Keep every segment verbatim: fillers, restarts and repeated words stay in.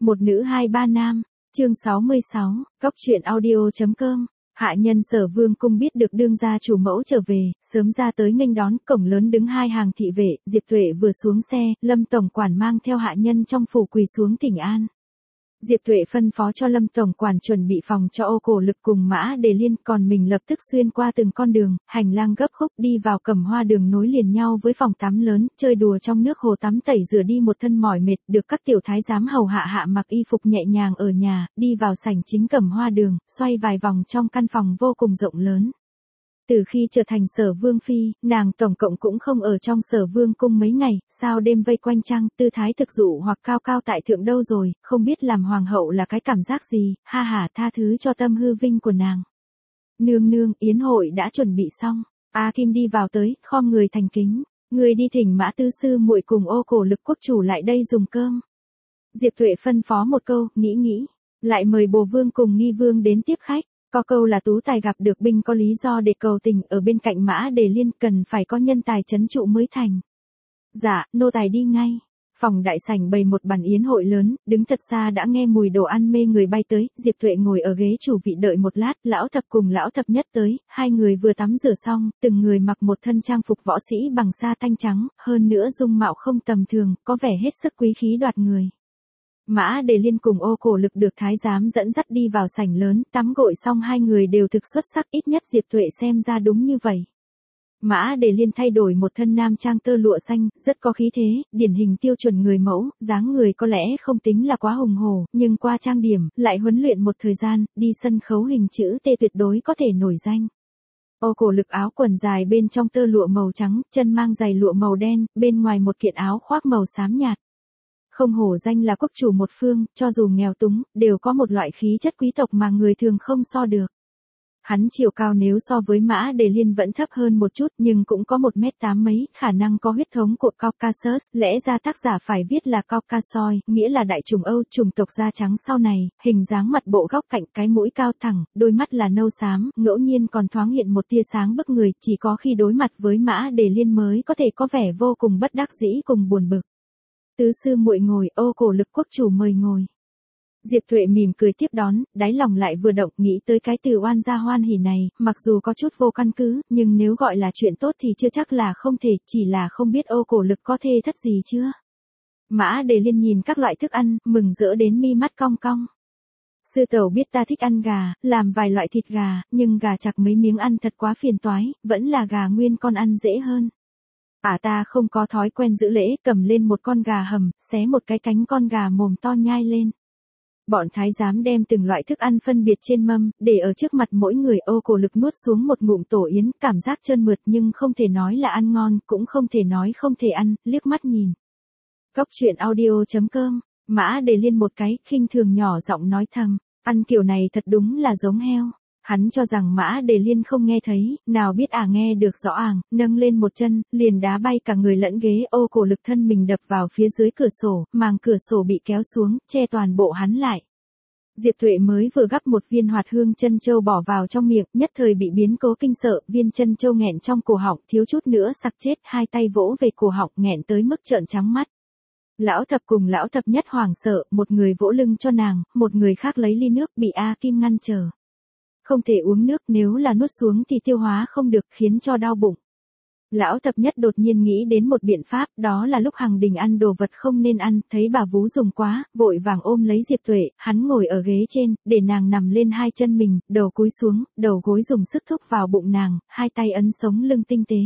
Một nữ hai ba nam, chương sáu mươi sáu, Cóc truyện audio.com. Hạ nhân Sở Vương cung biết được đương gia chủ mẫu trở về, sớm ra tới nghênh đón, cổng lớn đứng hai hàng thị vệ, Diệp Tuệ vừa xuống xe, Lâm tổng quản mang theo hạ nhân trong phủ quỳ xuống thỉnh an. Diệp Tuệ phân phó cho Lâm tổng quản chuẩn bị phòng cho Ô Cổ Lực cùng Mã Đề Liên, còn mình lập tức xuyên qua từng con đường, hành lang gấp khúc đi vào Cẩm Hoa đường nối liền nhau với phòng tắm lớn, chơi đùa trong nước hồ tắm tẩy rửa đi một thân mỏi mệt, được các tiểu thái giám hầu hạ hạ mặc y phục nhẹ nhàng ở nhà, đi vào sảnh chính Cẩm Hoa đường, xoay vài vòng trong căn phòng vô cùng rộng lớn. Từ khi trở thành Sở Vương phi, nàng tổng cộng cũng không ở trong Sở Vương cung mấy ngày, sao đêm vây quanh trăng, tư thái thực dụ hoặc cao cao tại thượng đâu rồi, không biết làm hoàng hậu là cái cảm giác gì, ha ha, tha thứ cho tâm hư vinh của nàng. Nương nương, yến hội đã chuẩn bị xong. A Kim đi vào tới, khom người thành kính, người đi thỉnh Mã tứ sư muội cùng Ô Cổ Lực quốc chủ lại đây dùng cơm. Diệp Tuệ phân phó một câu, nghĩ nghĩ, lại mời Bồ Vương cùng Nghi Vương đến tiếp khách. Có câu là tú tài gặp được binh có lý do để cầu tình, ở bên cạnh Mã Đề Liên cần phải có nhân tài trấn trụ mới thành. Dạ, nô tài đi ngay. Phòng đại sảnh bày một bàn yến hội lớn, đứng thật xa đã nghe mùi đồ ăn mê người bay tới, Diệp Tuệ ngồi ở ghế chủ vị đợi một lát, lão thập cùng lão thập nhất tới, hai người vừa tắm rửa xong, từng người mặc một thân trang phục võ sĩ bằng sa tanh trắng, hơn nữa dung mạo không tầm thường, có vẻ hết sức quý khí đoạt người. Mã Đề Liên cùng Ô Cổ Lực được thái giám dẫn dắt đi vào sảnh lớn, tắm gội xong hai người đều thực xuất sắc, ít nhất Diệp Tuệ xem ra đúng như vậy. Mã Đề Liên thay đổi một thân nam trang tơ lụa xanh, rất có khí thế, điển hình tiêu chuẩn người mẫu, dáng người có lẽ không tính là quá hùng hổ, nhưng qua trang điểm, lại huấn luyện một thời gian, đi sân khấu hình chữ T tuyệt đối có thể nổi danh. Ô Cổ Lực áo quần dài bên trong tơ lụa màu trắng, chân mang giày lụa màu đen, bên ngoài một kiện áo khoác màu xám nhạt. Không hổ danh là quốc chủ một phương, cho dù nghèo túng, đều có một loại khí chất quý tộc mà người thường không so được. Hắn chiều cao nếu so với Mã Đề Liên vẫn thấp hơn một chút nhưng cũng có một mét tám mấy, khả năng có huyết thống của Caucasus, lẽ ra tác giả phải viết là Caucasoid, nghĩa là đại chủng Âu, chủng tộc da trắng sau này, hình dáng mặt bộ góc cạnh, cái mũi cao thẳng, đôi mắt là nâu xám, ngẫu nhiên còn thoáng hiện một tia sáng bức người, chỉ có khi đối mặt với Mã Đề Liên mới có thể có vẻ vô cùng bất đắc dĩ cùng buồn bực. Tứ sư muội ngồi, Ô Cổ Lực quốc chủ mời ngồi. Diệp Tuệ mỉm cười tiếp đón, đáy lòng lại vừa động, nghĩ tới cái từ oan gia hoan hỉ này, mặc dù có chút vô căn cứ, nhưng nếu gọi là chuyện tốt thì chưa chắc là không thể, chỉ là không biết Ô Cổ Lực có thê thất gì chưa. Mã Đề Liên nhìn các loại thức ăn, mừng rỡ đến mi mắt cong cong. Sư tẩu biết ta thích ăn gà, làm vài loại thịt gà, nhưng gà chặt mấy miếng ăn thật quá phiền toái, vẫn là gà nguyên con ăn dễ hơn. À ta không có thói quen giữ lễ, cầm lên một con gà hầm, xé một cái cánh con gà mồm to nhai lên. Bọn thái giám đem từng loại thức ăn phân biệt trên mâm, để ở trước mặt mỗi người. Ô Cổ Lực nuốt xuống một ngụm tổ yến, cảm giác trơn mượt nhưng không thể nói là ăn ngon, cũng không thể nói không thể ăn, liếc mắt nhìn. Cóc truyện audio.com, Mã Đề Liên một cái, khinh thường nhỏ giọng nói thầm, ăn kiểu này thật đúng là giống heo. Hắn cho rằng Mã Đề Liên không nghe thấy, nào biết à nghe được rõ àng, nâng lên một chân, liền đá bay cả người lẫn ghế. Ô Cổ Lực thân mình đập vào phía dưới cửa sổ, màng cửa sổ bị kéo xuống, che toàn bộ hắn lại. Diệp Tuệ mới vừa gắp một viên hoạt hương chân châu bỏ vào trong miệng, nhất thời bị biến cố kinh sợ, viên chân châu nghẹn trong cổ họng, thiếu chút nữa sặc chết, hai tay vỗ về cổ họng, nghẹn tới mức trợn trắng mắt. Lão thập cùng lão thập nhất hoảng sợ, một người vỗ lưng cho nàng, một người khác lấy ly nước bị A Kim ngăn trở. Không thể uống nước, nếu là nuốt xuống thì tiêu hóa không được, khiến cho đau bụng. Lão thập nhất đột nhiên nghĩ đến một biện pháp, đó là lúc Hằng Đình ăn đồ vật không nên ăn, thấy bà vú dùng quá, vội vàng ôm lấy Diệp Tuệ, hắn ngồi ở ghế trên, để nàng nằm lên hai chân mình, đầu cúi xuống, đầu gối dùng sức thúc vào bụng nàng, hai tay ấn sống lưng tinh tế.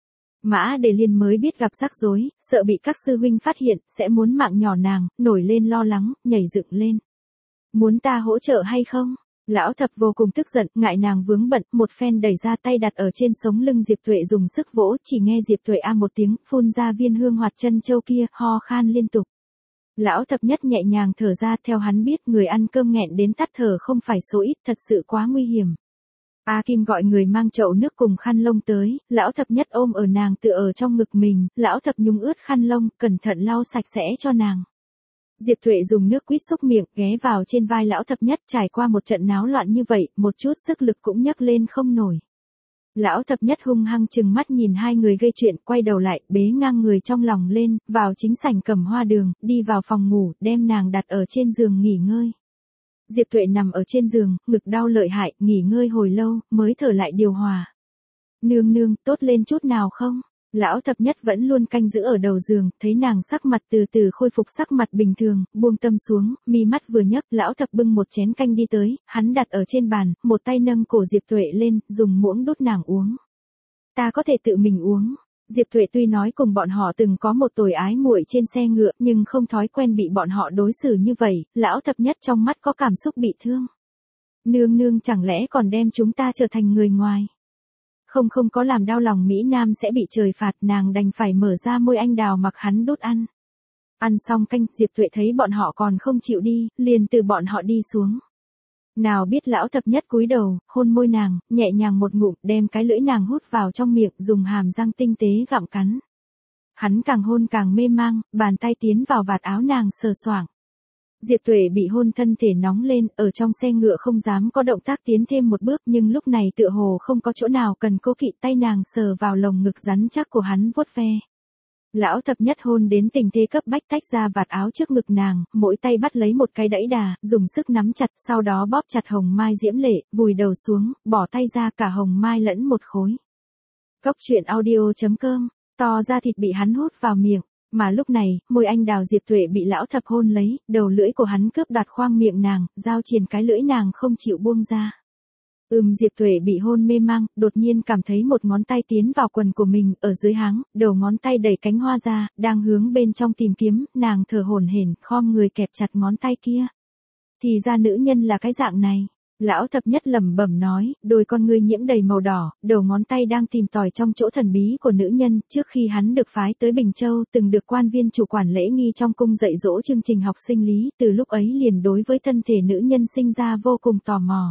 Mã Đề Liên mới biết gặp rắc rối, sợ bị các sư huynh phát hiện, sẽ muốn mạng nhỏ nàng, nổi lên lo lắng, nhảy dựng lên. Muốn ta hỗ trợ hay không? Lão thập vô cùng tức giận, ngại nàng vướng bận, một phen đẩy ra tay đặt ở trên sống lưng Diệp Tuệ dùng sức vỗ, chỉ nghe Diệp Tuệ a một tiếng, phun ra viên hương hoạt chân châu kia, ho khan liên tục. Lão thập nhất nhẹ nhàng thở ra, theo hắn biết người ăn cơm nghẹn đến tắt thở không phải số ít, thật sự quá nguy hiểm. A Kim gọi người mang chậu nước cùng khăn lông tới, lão thập nhất ôm ở nàng tựa ở trong ngực mình, lão thập nhúng ướt khăn lông, cẩn thận lau sạch sẽ cho nàng. Diệp Tuệ dùng nước quýt xúc miệng, ghé vào trên vai lão thập nhất, trải qua một trận náo loạn như vậy, một chút sức lực cũng nhấc lên không nổi. Lão thập nhất hung hăng trừng mắt nhìn hai người gây chuyện, quay đầu lại, bế ngang người trong lòng lên, vào chính sảnh Cẩm Hoa Đường, đi vào phòng ngủ, đem nàng đặt ở trên giường nghỉ ngơi. Diệp Tuệ nằm ở trên giường, ngực đau lợi hại, nghỉ ngơi hồi lâu, mới thở lại điều hòa. Nương nương, tốt lên chút nào không? Lão thập nhất vẫn luôn canh giữ ở đầu giường, thấy nàng sắc mặt từ từ khôi phục sắc mặt bình thường, buông tâm xuống, mi mắt vừa nhấc, lão thập bưng một chén canh đi tới, hắn đặt ở trên bàn, một tay nâng cổ Diệp Tuệ lên, dùng muỗng đút nàng uống. Ta có thể tự mình uống. Diệp Tuệ tuy nói cùng bọn họ từng có một tồi ái muội trên xe ngựa, nhưng không thói quen bị bọn họ đối xử như vậy, lão thập nhất trong mắt có cảm xúc bị thương. Nương nương chẳng lẽ còn đem chúng ta trở thành người ngoài? Không không có làm đau lòng Mỹ Nam sẽ bị trời phạt, nàng đành phải mở ra môi anh đào mặc hắn đút ăn. Ăn xong canh, Diệp Tuệ thấy bọn họ còn không chịu đi, liền từ bọn họ đi xuống. Nào biết lão thập nhất cúi đầu, hôn môi nàng, nhẹ nhàng một ngụm, đem cái lưỡi nàng hút vào trong miệng, dùng hàm răng tinh tế gặm cắn. Hắn càng hôn càng mê mang, bàn tay tiến vào vạt áo nàng sờ soạng. Diệp Tuệ bị hôn thân thể nóng lên, ở trong xe ngựa không dám có động tác tiến thêm một bước, nhưng lúc này tựa hồ không có chỗ nào cần cố kỵ, tay nàng sờ vào lồng ngực rắn chắc của hắn vuốt ve. Lão thập nhất hôn đến tình thế cấp bách tách ra vạt áo trước ngực nàng, mỗi tay bắt lấy một cái đẫy đà, dùng sức nắm chặt, sau đó bóp chặt hồng mai diễm lệ, vùi đầu xuống, bỏ tay ra cả hồng mai lẫn một khối. Cốc truyện audio chấm com, to ra thịt bị hắn hút vào miệng. Mà lúc này, môi anh đào Diệp Tuệ bị lão thập hôn lấy, đầu lưỡi của hắn cướp đoạt khoang miệng nàng, giao triền cái lưỡi nàng không chịu buông ra. Ừm Diệp Tuệ bị hôn mê mang, đột nhiên cảm thấy một ngón tay tiến vào quần của mình, ở dưới háng, đầu ngón tay đẩy cánh hoa ra, đang hướng bên trong tìm kiếm, nàng thở hổn hển, khom người kẹp chặt ngón tay kia. Thì ra nữ nhân là cái dạng này. Lão thập nhất lẩm bẩm nói, đôi con ngươi nhiễm đầy màu đỏ, đầu ngón tay đang tìm tòi trong chỗ thần bí của nữ nhân, trước khi hắn được phái tới Bình Châu, từng được quan viên chủ quản lễ nghi trong cung dạy dỗ chương trình học sinh lý, từ lúc ấy liền đối với thân thể nữ nhân sinh ra vô cùng tò mò.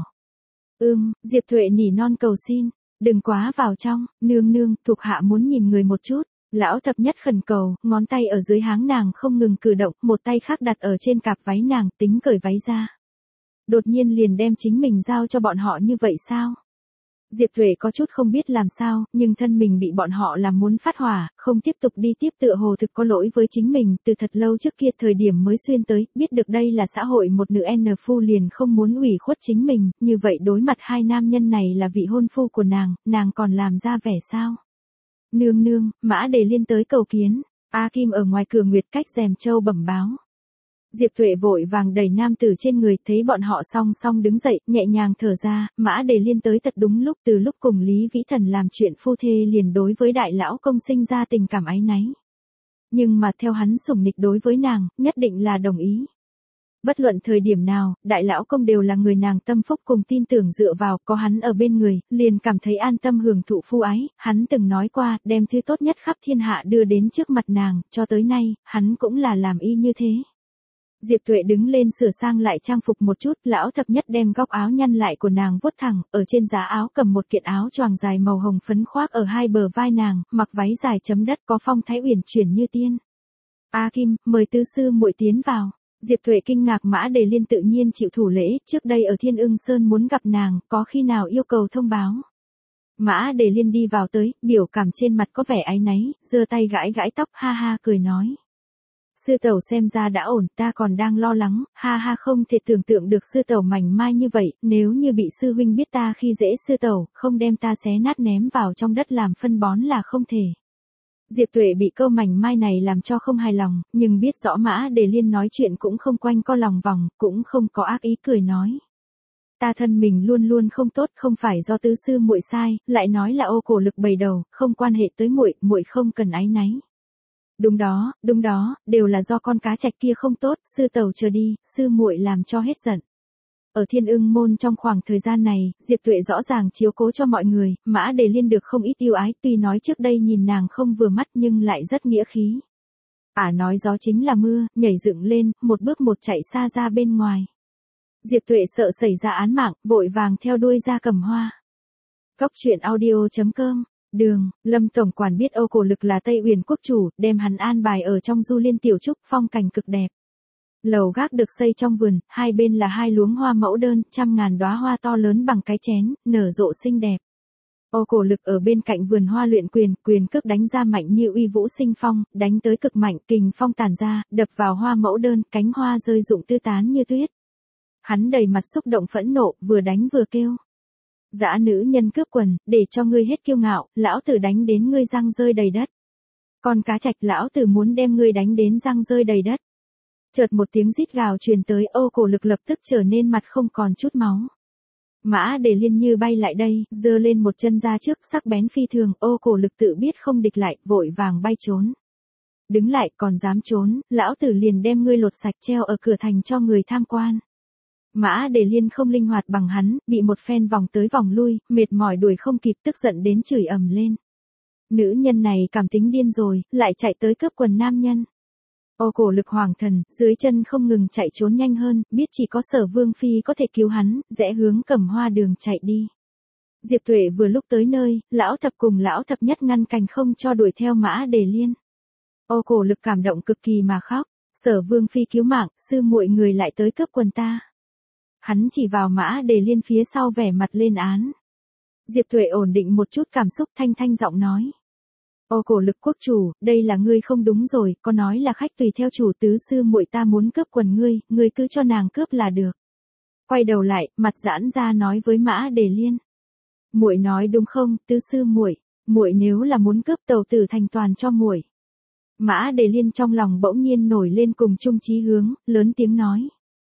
Ưm, Diệp Tuệ nỉ non cầu xin, đừng quá vào trong, nương nương, thuộc hạ muốn nhìn người một chút. Lão thập nhất khẩn cầu, ngón tay ở dưới háng nàng không ngừng cử động, một tay khác đặt ở trên cạp váy nàng, tính cởi váy ra. Đột nhiên liền đem chính mình giao cho bọn họ như vậy sao? Diệp Tuệ có chút không biết làm sao, nhưng thân mình bị bọn họ làm muốn phát hỏa, không tiếp tục đi tiếp tựa hồ thực có lỗi với chính mình, từ thật lâu trước kia thời điểm mới xuyên tới, biết được đây là xã hội một nữ N phu liền không muốn ủy khuất chính mình, như vậy đối mặt hai nam nhân này là vị hôn phu của nàng, nàng còn làm ra vẻ sao? Nương nương, Mã Đề Liên tới cầu kiến, A Kim ở ngoài cửa Nguyệt Cách rèm châu bẩm báo. Diệp Tuệ vội vàng đẩy nam tử trên người, thấy bọn họ song song đứng dậy, nhẹ nhàng thở ra, Mã Đề Liên tới thật đúng lúc, từ lúc cùng Lý Vĩ Thần làm chuyện phu thê liền đối với đại lão công sinh ra tình cảm áy náy. Nhưng mà theo hắn sủng nịch đối với nàng, nhất định là đồng ý. Bất luận thời điểm nào, đại lão công đều là người nàng tâm phúc cùng tin tưởng dựa vào, có hắn ở bên người, liền cảm thấy an tâm hưởng thụ phu ái, hắn từng nói qua, đem thứ tốt nhất khắp thiên hạ đưa đến trước mặt nàng, cho tới nay, hắn cũng là làm y như thế. Diệp Tuệ đứng lên sửa sang lại trang phục một chút, lão thập nhất đem góc áo nhăn lại của nàng vuốt thẳng, ở trên giá áo cầm một kiện áo choàng dài màu hồng phấn khoác ở hai bờ vai nàng, mặc váy dài chấm đất có phong thái uyển chuyển như tiên. A Kim, mời tứ sư muội tiến vào. Diệp Tuệ kinh ngạc Mã Đề Liên tự nhiên chịu thủ lễ, trước đây ở Thiên Ưng Sơn muốn gặp nàng, có khi nào yêu cầu thông báo. Mã Đề Liên đi vào tới, biểu cảm trên mặt có vẻ áy náy, giơ tay gãi gãi tóc, ha ha cười nói. Sư tẩu xem ra đã ổn, ta còn đang lo lắng, ha ha không thể tưởng tượng được sư tẩu mảnh mai như vậy, nếu như bị sư huynh biết ta khi dễ sư tẩu, không đem ta xé nát ném vào trong đất làm phân bón là không thể. Diệp Tuệ bị câu mảnh mai này làm cho không hài lòng, nhưng biết rõ Mã Đề Liên nói chuyện cũng không quanh co lòng vòng, cũng không có ác ý cười nói. Ta thân mình luôn luôn không tốt, không phải do tứ sư muội sai, lại nói là ô cổ lực bầy đầu, không quan hệ tới muội, muội không cần áy náy. Đúng đó, đúng đó, đều là do con cá trạch kia không tốt, sư tẩu chờ đi, sư muội làm cho hết giận. Ở Thiên Ưng môn trong khoảng thời gian này, Diệp Tuệ rõ ràng chiếu cố cho mọi người, Mã Đề Liên được không ít yêu ái, tuy nói trước đây nhìn nàng không vừa mắt nhưng lại rất nghĩa khí. À nói gió chính là mưa, nhảy dựng lên, một bước một chạy xa ra bên ngoài. Diệp Tuệ sợ xảy ra án mạng, vội vàng theo đuôi ra Cẩm Hoa. Cốc truyện audio chấm com. Đường, Lâm tổng quản biết Âu Cổ Lực là Tây Uyển quốc chủ, đem hắn an bài ở trong Du Liên tiểu trúc, phong cảnh cực đẹp. Lầu gác được xây trong vườn, hai bên là hai luống hoa mẫu đơn, trăm ngàn đóa hoa to lớn bằng cái chén, nở rộ xinh đẹp. Ô Cổ Lực ở bên cạnh vườn hoa luyện quyền, quyền cước đánh ra mạnh như uy vũ sinh phong, đánh tới cực mạnh, kình phong tản ra, đập vào hoa mẫu đơn, cánh hoa rơi rụng tứ tán như tuyết. Hắn đầy mặt xúc động phẫn nộ, vừa đánh vừa kêu. Dã nữ nhân cướp quần, để cho ngươi hết kiêu ngạo, lão tử đánh đến ngươi răng rơi đầy đất. Con cá trạch, lão tử muốn đem ngươi đánh đến răng rơi đầy đất. Chợt một tiếng rít gào truyền tới, Ô Cổ Lực lập tức trở nên mặt không còn chút máu. Mã Đề Liên như bay lại đây, giơ lên một chân ra trước, sắc bén phi thường, Ô Cổ Lực tự biết không địch lại, vội vàng bay trốn. Đứng lại, còn dám trốn, lão tử liền đem ngươi lột sạch treo ở cửa thành cho người tham quan. Mã Đề Liên không linh hoạt bằng hắn, bị một phen vòng tới vòng lui, mệt mỏi đuổi không kịp, tức giận đến chửi ầm lên. Nữ nhân này cảm tính điên rồi, lại chạy tới cướp quần nam nhân. Ô Cổ Lực hoàng thần, dưới chân không ngừng chạy trốn nhanh hơn, biết chỉ có Sở Vương phi có thể cứu hắn, rẽ hướng Cẩm Hoa đường chạy đi. Diệp Tuệ vừa lúc tới nơi, lão thập cùng lão thập nhất ngăn cành không cho đuổi theo Mã Đề Liên. Ô Cổ Lực cảm động cực kỳ mà khóc, Sở Vương phi cứu mạng, sư muội người lại tới cướp quần ta. Hắn chỉ vào Mã Đề Liên phía sau vẻ mặt lên án. Diệp Tuệ ổn định một chút cảm xúc, thanh thanh giọng nói. Ô Cổ Lực quốc chủ, đây là ngươi không đúng rồi, có nói là khách tùy theo chủ, tứ sư muội ta muốn cướp quần ngươi, ngươi cứ cho nàng cướp là được. Quay đầu lại, mặt giãn ra nói với Mã Đề Liên. Muội nói đúng không, tứ sư muội, muội nếu là muốn cướp tẩu tử thành toàn cho muội. Mã Đề Liên trong lòng bỗng nhiên nổi lên cùng chung chí hướng, lớn tiếng nói.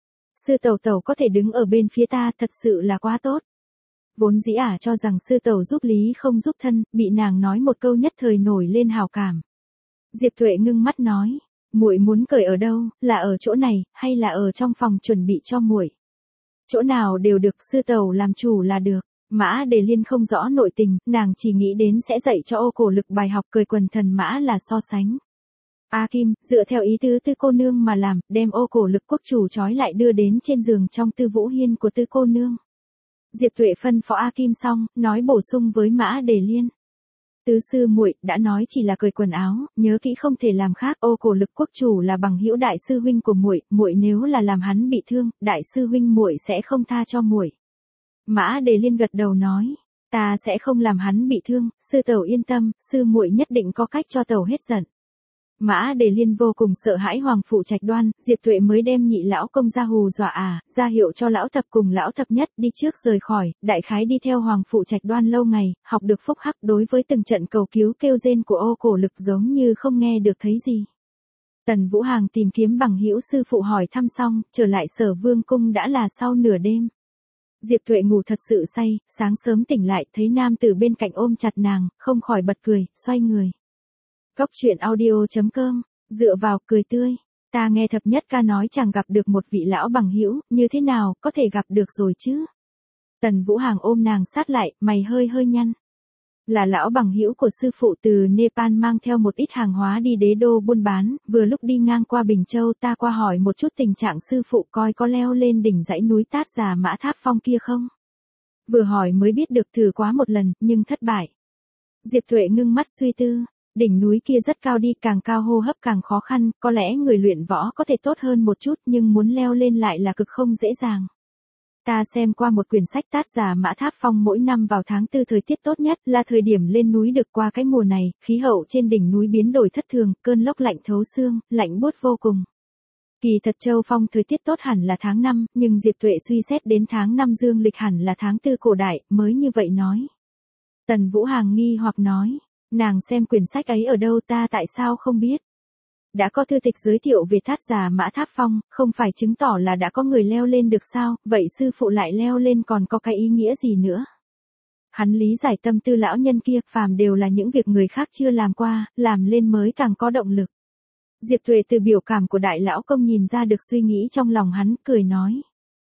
Sư tẩu tẩu có thể đứng ở bên phía ta, thật sự là quá tốt. Vốn dĩ ả cho rằng sư tẩu giúp lý không giúp thân, bị nàng nói một câu nhất thời nổi lên hào cảm. Diệp Tuệ ngưng mắt nói, muội muốn cởi ở đâu, là ở chỗ này, hay là ở trong phòng chuẩn bị cho muội? Chỗ nào đều được, sư tẩu làm chủ là được. Mã Đề Liên không rõ nội tình, nàng chỉ nghĩ đến sẽ dạy cho Ô Cổ Lực bài học cởi quần thần mã là so sánh. A Kim, dựa theo ý tứ Tư cô nương mà làm, đem Ô Cổ Lực quốc chủ trói lại đưa đến trên giường trong Tư Vũ Hiên của Tư cô nương. Diệp Tuệ phân phó A Kim xong, nói bổ sung với Mã Đề Liên. Tứ sư muội đã nói chỉ là cởi quần áo, nhớ kỹ không thể làm khác. Ô Cổ Lực quốc chủ là bằng hữu đại sư huynh của muội, muội nếu là làm hắn bị thương, đại sư huynh muội sẽ không tha cho muội. Mã Đề Liên gật đầu nói, ta sẽ không làm hắn bị thương, sư tẩu yên tâm, sư muội nhất định có cách cho tẩu hết giận. Mã Đề Liên vô cùng sợ hãi Hoàng Phủ Trạch Đoan, Diệp Tuệ mới đem nhị lão công ra hù dọa à, ra hiệu cho lão thập cùng lão thập nhất đi trước rời khỏi, đại khái đi theo Hoàng Phủ Trạch Đoan lâu ngày, học được phúc hắc đối với từng trận cầu cứu kêu rên của Ô Cổ Lực giống như không nghe được thấy gì. Tần Vũ Hàng tìm kiếm bằng hữu sư phụ hỏi thăm xong, trở lại Sở Vương cung đã là sau nửa đêm. Diệp Tuệ ngủ thật sự say, sáng sớm tỉnh lại thấy nam tử bên cạnh ôm chặt nàng, không khỏi bật cười, xoay người. Cốc truyện audio chấm com, dựa vào, cười tươi. Ta nghe thập nhất ca nói chàng gặp được một vị lão bằng hữu, như thế nào, có thể gặp được rồi chứ? Tần Vũ Hàng ôm nàng sát lại, mày hơi hơi nhăn. Là lão bằng hữu của sư phụ từ Nepal mang theo một ít hàng hóa đi đế đô buôn bán, vừa lúc đi ngang qua Bình Châu ta qua hỏi một chút tình trạng sư phụ coi có leo lên đỉnh dãy núi Tát Già Mã Tháp Phong kia không? Vừa hỏi mới biết được thử quá một lần, nhưng thất bại. Diệp Tuệ ngưng mắt suy tư. Đỉnh núi kia rất cao đi, càng cao hô hấp càng khó khăn, có lẽ người luyện võ có thể tốt hơn một chút nhưng muốn leo lên lại là cực không dễ dàng. Ta xem qua một quyển sách Tát Già Mã Tháp Phong mỗi năm vào tháng tư thời tiết tốt nhất là thời điểm lên núi được qua cái mùa này, khí hậu trên đỉnh núi biến đổi thất thường, cơn lốc lạnh thấu xương, lạnh buốt vô cùng. Kỳ thật Châu Phong thời tiết tốt hẳn là tháng năm, nhưng Diệp Tuệ suy xét đến tháng năm dương lịch hẳn là tháng tư cổ đại, mới như vậy nói. Tần Vũ Hàng nghi hoặc nói. Nàng xem quyển sách ấy ở đâu ta tại sao không biết. Đã có thư tịch giới thiệu về Tát Già Mã Tháp Phong, không phải chứng tỏ là đã có người leo lên được sao, vậy sư phụ lại leo lên còn có cái ý nghĩa gì nữa. Hắn lý giải tâm tư lão nhân kia, phàm đều là những việc người khác chưa làm qua, làm lên mới càng có động lực. Diệp Tuệ từ biểu cảm của đại lão công nhìn ra được suy nghĩ trong lòng hắn, cười nói.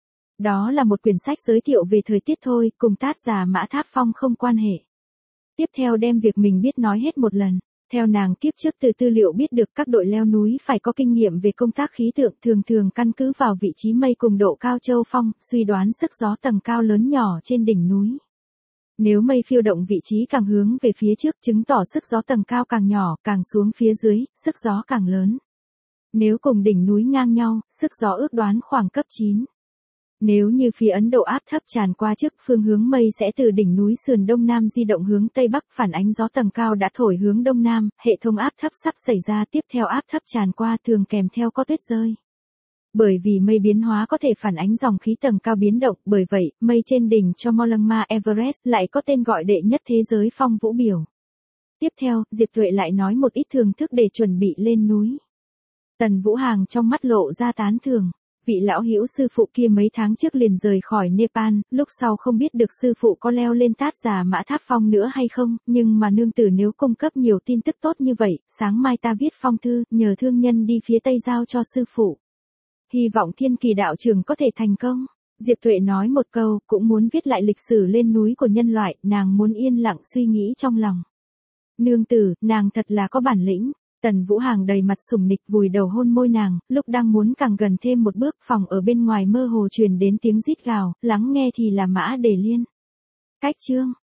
Đó là một quyển sách giới thiệu về thời tiết thôi, cùng Tát Già Mã Tháp Phong không quan hệ. Tiếp theo đem việc mình biết nói hết một lần. Theo nàng kiếp trước từ tư liệu biết được các đội leo núi phải có kinh nghiệm về công tác khí tượng, thường thường căn cứ vào vị trí mây cùng độ cao châu phong, suy đoán sức gió tầng cao lớn nhỏ trên đỉnh núi. Nếu mây phiêu động vị trí càng hướng về phía trước chứng tỏ sức gió tầng cao càng nhỏ, càng xuống phía dưới, sức gió càng lớn. Nếu cùng đỉnh núi ngang nhau, sức gió ước đoán khoảng cấp chín. Nếu như phía Ấn Độ áp thấp tràn qua trước, phương hướng mây sẽ từ đỉnh núi sườn đông nam di động hướng tây bắc, phản ánh gió tầng cao đã thổi hướng đông nam, hệ thống áp thấp sắp xảy ra, tiếp theo áp thấp tràn qua thường kèm theo có tuyết rơi. Bởi vì mây biến hóa có thể phản ánh dòng khí tầng cao biến động, bởi vậy, mây trên đỉnh Chomolungma Everest lại có tên gọi đệ nhất thế giới phong vũ biểu. Tiếp theo, Diệp Tuệ lại nói một ít thưởng thức để chuẩn bị lên núi. Tần Vũ Hàng trong mắt lộ ra tán thưởng. Vị lão hữu sư phụ kia mấy tháng trước liền rời khỏi Nepal, lúc sau không biết được sư phụ có leo lên Tát Già Mã Tháp Phong nữa hay không, nhưng mà nương tử nếu cung cấp nhiều tin tức tốt như vậy, sáng mai ta viết phong thư, nhờ thương nhân đi phía Tây giao cho sư phụ. Hy vọng Thiên Kỳ đạo trưởng có thể thành công. Diệp Tuệ nói một câu, cũng muốn viết lại lịch sử lên núi của nhân loại, nàng muốn yên lặng suy nghĩ trong lòng. Nương tử, nàng thật là có bản lĩnh. Tần Vũ Hàng đầy mặt sủng nịch vùi đầu hôn môi nàng, lúc đang muốn càng gần thêm một bước, phòng ở bên ngoài mơ hồ truyền đến tiếng rít gào, lắng nghe thì là Mã Đề Liên. Cách chương